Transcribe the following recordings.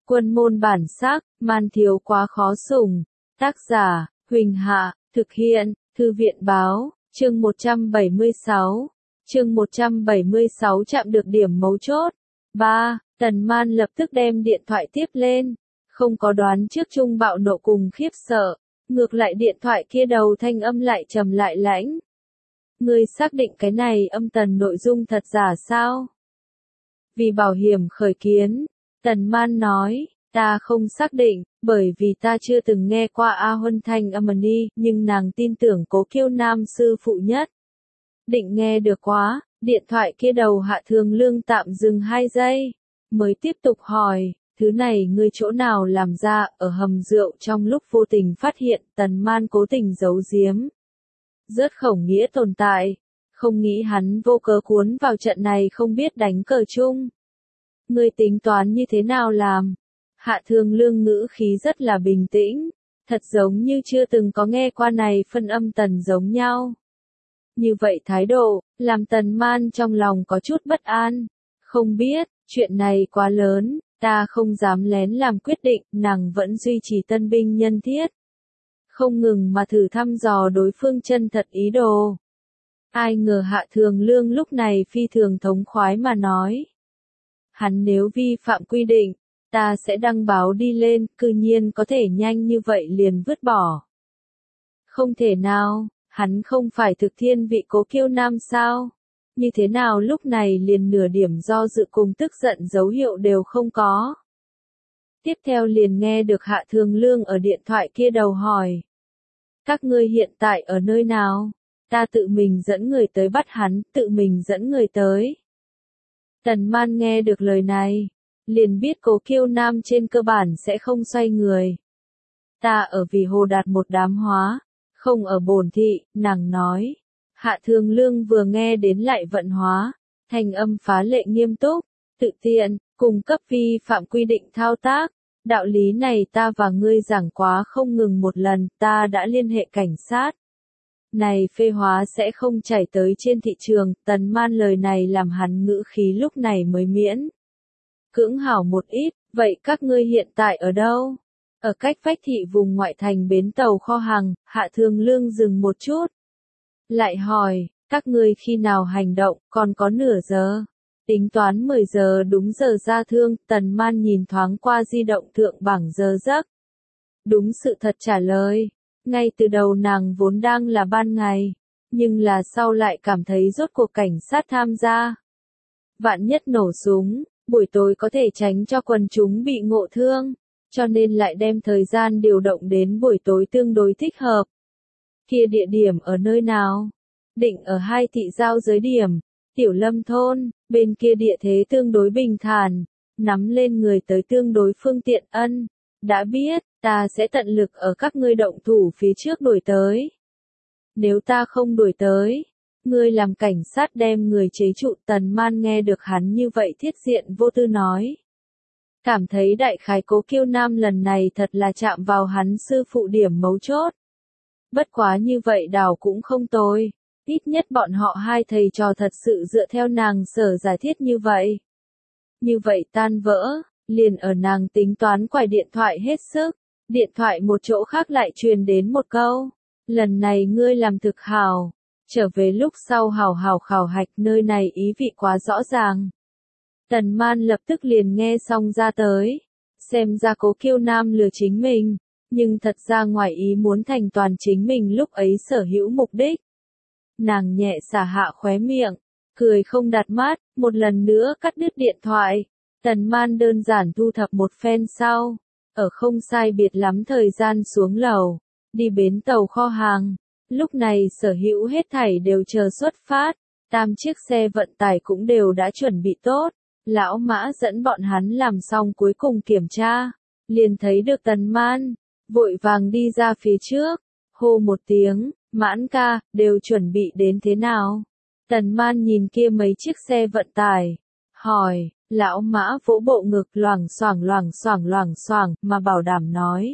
Quân môn bản sắc, man thiếu quá khó sủng. Tác giả, Huỳnh Hạ, thực hiện, Thư viện báo, chương 176. Chương 176 chạm được điểm mấu chốt. 3. Tần Man lập tức đem điện thoại tiếp lên. Không có đoán trước Trung bạo nộ cùng khiếp sợ. Ngược lại điện thoại kia đầu thanh âm lại trầm lại lãnh. Ngươi xác định cái này âm tần nội dung thật giả sao? Vì bảo hiểm khởi kiến, Tần Man nói, ta không xác định, bởi vì ta chưa từng nghe qua A Huân Thanh Amani, nhưng nàng tin tưởng Cố Kiêu Nam sư phụ nhất. Định nghe được quá, điện thoại kia đầu Hạ Thường Lương tạm dừng 2 giây, mới tiếp tục hỏi, thứ này ngươi chỗ nào làm ra, ở hầm rượu trong lúc vô tình phát hiện, Tần Man cố tình giấu giếm. Rớt khổng nghĩa tồn tại, không nghĩ hắn vô cớ cuốn vào trận này không biết đánh cờ chung. Ngươi tính toán như thế nào làm? Hạ Thường Lương ngữ khí rất là bình tĩnh, thật giống như chưa từng có nghe qua này phân âm tần giống nhau. Như vậy thái độ, làm Tần Man trong lòng có chút bất an. Không biết, chuyện này quá lớn, ta không dám lén làm quyết định, nàng vẫn duy trì tân binh nhân thiết. Không ngừng mà thử thăm dò đối phương chân thật ý đồ. Ai ngờ Hạ Thường Lương lúc này phi thường thống khoái mà nói. Hắn nếu vi phạm quy định, ta sẽ đăng báo đi lên, cư nhiên có thể nhanh như vậy liền vứt bỏ. Không thể nào, hắn không phải thực thiên vị Cố Kiêu Nam sao? Như thế nào lúc này liền nửa điểm do dự cùng tức giận dấu hiệu đều không có. Tiếp theo liền nghe được Hạ Thường Lương ở điện thoại kia đầu hỏi. Các ngươi hiện tại ở nơi nào? Ta tự mình dẫn người tới bắt hắn, tự mình dẫn người tới. Tần Man nghe được lời này, liền biết Cố Kiêu Nam trên cơ bản sẽ không xoay người. Ta ở vì Hồ Đạt một đám hóa, không ở Bổn thị, nàng nói. Hạ Thường Lương vừa nghe đến lại vận hóa, thanh âm phá lệ nghiêm túc, tự tiện, cung cấp vi phạm quy định thao tác. Đạo lý này ta và ngươi giảng quá không ngừng một lần, ta đã liên hệ cảnh sát. Này phê hóa sẽ không chảy tới trên thị trường, Tần Man lời này làm hắn ngữ khí lúc này mới miễn. Cưỡng hảo một ít, vậy các ngươi hiện tại ở đâu? Ở cách vách thị vùng ngoại thành bến tàu kho hàng, Hạ Thường Lương dừng một chút. Lại hỏi, các ngươi khi nào hành động, còn có nửa giờ? Tính toán 10 giờ đúng giờ ra thương, Tần Man nhìn thoáng qua di động thượng bảng giờ giấc. Đúng sự thật trả lời. Ngay từ đầu nàng vốn đang là ban ngày, nhưng là sau lại cảm thấy rốt cuộc cảnh sát tham gia. Vạn nhất nổ súng, buổi tối có thể tránh cho quần chúng bị ngộ thương, cho nên lại đem thời gian điều động đến buổi tối tương đối thích hợp. Kia địa điểm ở nơi nào? Định ở 2 thị giao giới điểm, Tiểu Lâm thôn, bên kia địa thế tương đối bình thản, nắm lên người tới tương đối phương tiện ân. Đã biết, ta sẽ tận lực ở các ngươi động thủ phía trước đuổi tới. Nếu ta không đuổi tới, ngươi làm cảnh sát đem người chế trụ. Tần Man nghe được hắn như vậy thiết diện vô tư nói. Cảm thấy đại khái Cố Kiêu Nam lần này thật là chạm vào hắn sư phụ điểm mấu chốt. Bất quá như vậy đảo cũng không tồi, ít nhất bọn họ hai thầy trò thật sự dựa theo nàng sở giải thiết như vậy. Như vậy tan vỡ. Liền ở nàng tính toán quải điện thoại hết sức, điện thoại một chỗ khác lại truyền đến một câu, lần này ngươi làm thực hảo, trở về lúc sau hảo hảo khảo hạch nơi này ý vị quá rõ ràng. Tần Man lập tức liền nghe xong ra tới, xem ra Cố Kiêu Nam lừa chính mình, nhưng thật ra ngoài ý muốn thành toàn chính mình lúc ấy sở hữu mục đích. Nàng nhẹ xả hạ khóe miệng, cười không đặt mắt, một lần nữa cắt đứt điện thoại. Tần Man đơn giản thu thập một phen sau, ở không sai biệt lắm thời gian xuống lầu, đi bến tàu kho hàng. Lúc này sở hữu hết thảy đều chờ xuất phát, 8 chiếc xe vận tải cũng đều đã chuẩn bị tốt. Lão Mã dẫn bọn hắn làm xong cuối cùng kiểm tra, liền thấy được Tần Man, vội vàng đi ra phía trước, hô một tiếng, Mãn ca, đều chuẩn bị đến thế nào? Tần Man nhìn kia mấy chiếc xe vận tải, hỏi. Lão Mã vỗ bộ ngực loảng xoảng mà bảo đảm nói.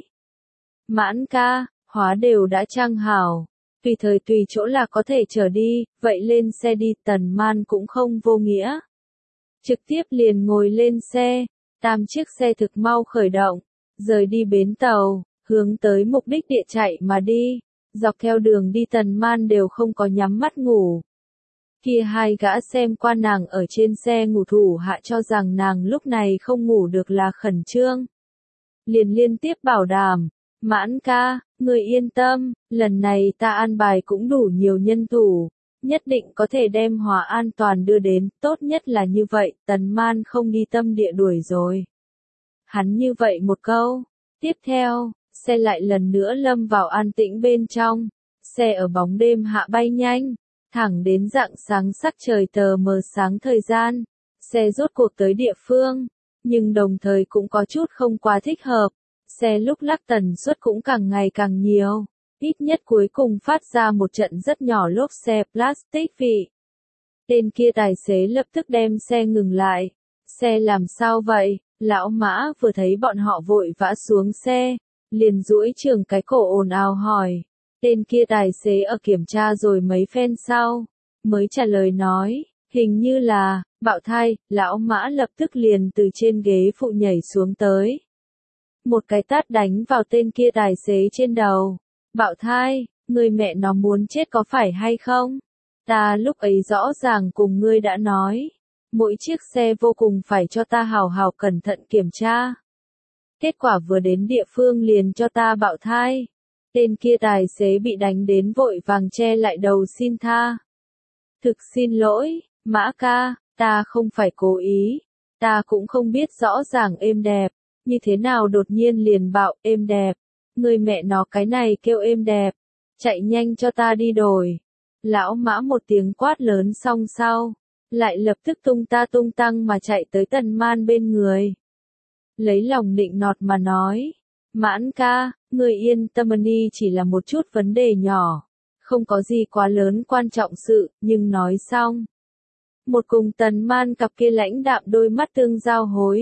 Mãn ca, hóa đều đã trang hảo, tùy thời tùy chỗ là có thể chở đi, vậy lên xe đi. Tần Man cũng không vô nghĩa. Trực tiếp liền ngồi lên xe, 8 chiếc xe thực mau khởi động, rời đi bến tàu, hướng tới mục đích địa chạy mà đi. Dọc theo đường đi Tần Man đều không có nhắm mắt ngủ. Kia hai gã xem qua nàng ở trên xe ngủ thủ hạ cho rằng nàng lúc này không ngủ được là khẩn trương. Liền liên tiếp bảo đảm, Mãn ca, người yên tâm, lần này ta an bài cũng đủ nhiều nhân thủ, nhất định có thể đem Hòa an toàn đưa đến, tốt nhất là như vậy, Tần Man không đi tâm địa đuổi rồi. Hắn như vậy một câu, tiếp theo, xe lại lần nữa lâm vào an tĩnh bên trong, xe ở bóng đêm hạ bay nhanh, thẳng đến rạng sáng sắc trời tờ mờ sáng thời gian, xe rốt cuộc tới địa phương, nhưng đồng thời cũng có chút không quá thích hợp, xe lúc lắc tần suất cũng càng ngày càng nhiều, ít nhất cuối cùng phát ra một trận rất nhỏ lốp xe plastic vị. Tên kia tài xế lập tức đem xe ngừng lại, xe làm sao vậy? Lão Mã vừa thấy bọn họ vội vã xuống xe, liền duỗi trường cái cổ ồn ào hỏi. Tên kia tài xế ở kiểm tra rồi mấy phen sau, mới trả lời nói, hình như là, bạo thai, Lão Mã lập tức liền từ trên ghế phụ nhảy xuống tới. Một cái tát đánh vào tên kia tài xế trên đầu. Bạo thai, người mẹ nó muốn chết có phải hay không? Ta lúc ấy rõ ràng cùng ngươi đã nói. Mỗi chiếc xe vô cùng phải cho ta hào hào cẩn thận kiểm tra. Kết quả vừa đến địa phương liền cho ta bạo thai. Tên kia tài xế bị đánh đến vội vàng che lại đầu xin tha. Thực xin lỗi, Mã ca, ta không phải cố ý. Ta cũng không biết rõ ràng êm đẹp. Như thế nào đột nhiên liền bạo êm đẹp. Người mẹ nó cái này kêu êm đẹp. Chạy nhanh cho ta đi đổi. Lão Mã một tiếng quát lớn xong sau. Lại lập tức tung ta tung tăng mà chạy tới Tần Man bên người. Lấy lòng nịnh nọt mà nói. Mãn ca, người yên tâm đi chỉ là một chút vấn đề nhỏ. Không có gì quá lớn quan trọng sự, nhưng nói xong. Một cùng Tần Man cặp kia lãnh đạm đôi mắt tương giao hối.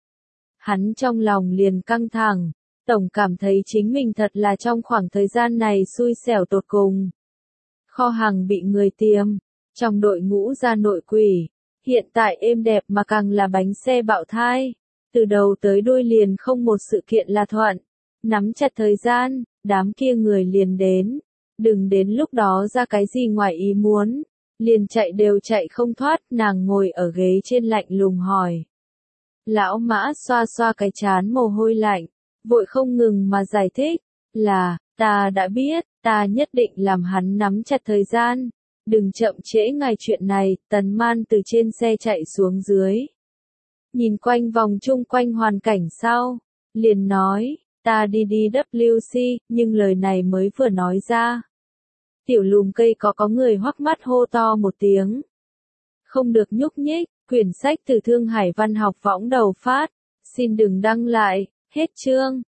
Hắn trong lòng liền căng thẳng, tổng cảm thấy chính mình thật là trong khoảng thời gian này xui xẻo tột cùng. Kho hàng bị người tiêm, trong đội ngũ ra nội quỷ, hiện tại êm đẹp mà càng là bánh xe bạo thai. Từ đầu tới đuôi liền không một sự kiện là thuận, nắm chặt thời gian, đám kia người liền đến. Đừng đến lúc đó ra cái gì ngoài ý muốn, liền chạy đều chạy không thoát, nàng ngồi ở ghế trên lạnh lùng hỏi. Lão Mã xoa xoa cái trán mồ hôi lạnh, vội không ngừng mà giải thích, là, ta đã biết, ta nhất định làm hắn nắm chặt thời gian, đừng chậm trễ ngay chuyện này. Tần Man từ trên xe chạy xuống dưới, nhìn quanh vòng chung quanh hoàn cảnh sau, liền nói, ta đi WC, nhưng lời này mới vừa nói ra. Tiểu lùm cây có người hoắc mắt hô to một tiếng. Không được nhúc nhích, quyển sách từ Thương Hải Văn học võng đầu phát, xin đừng đăng lại, hết chương.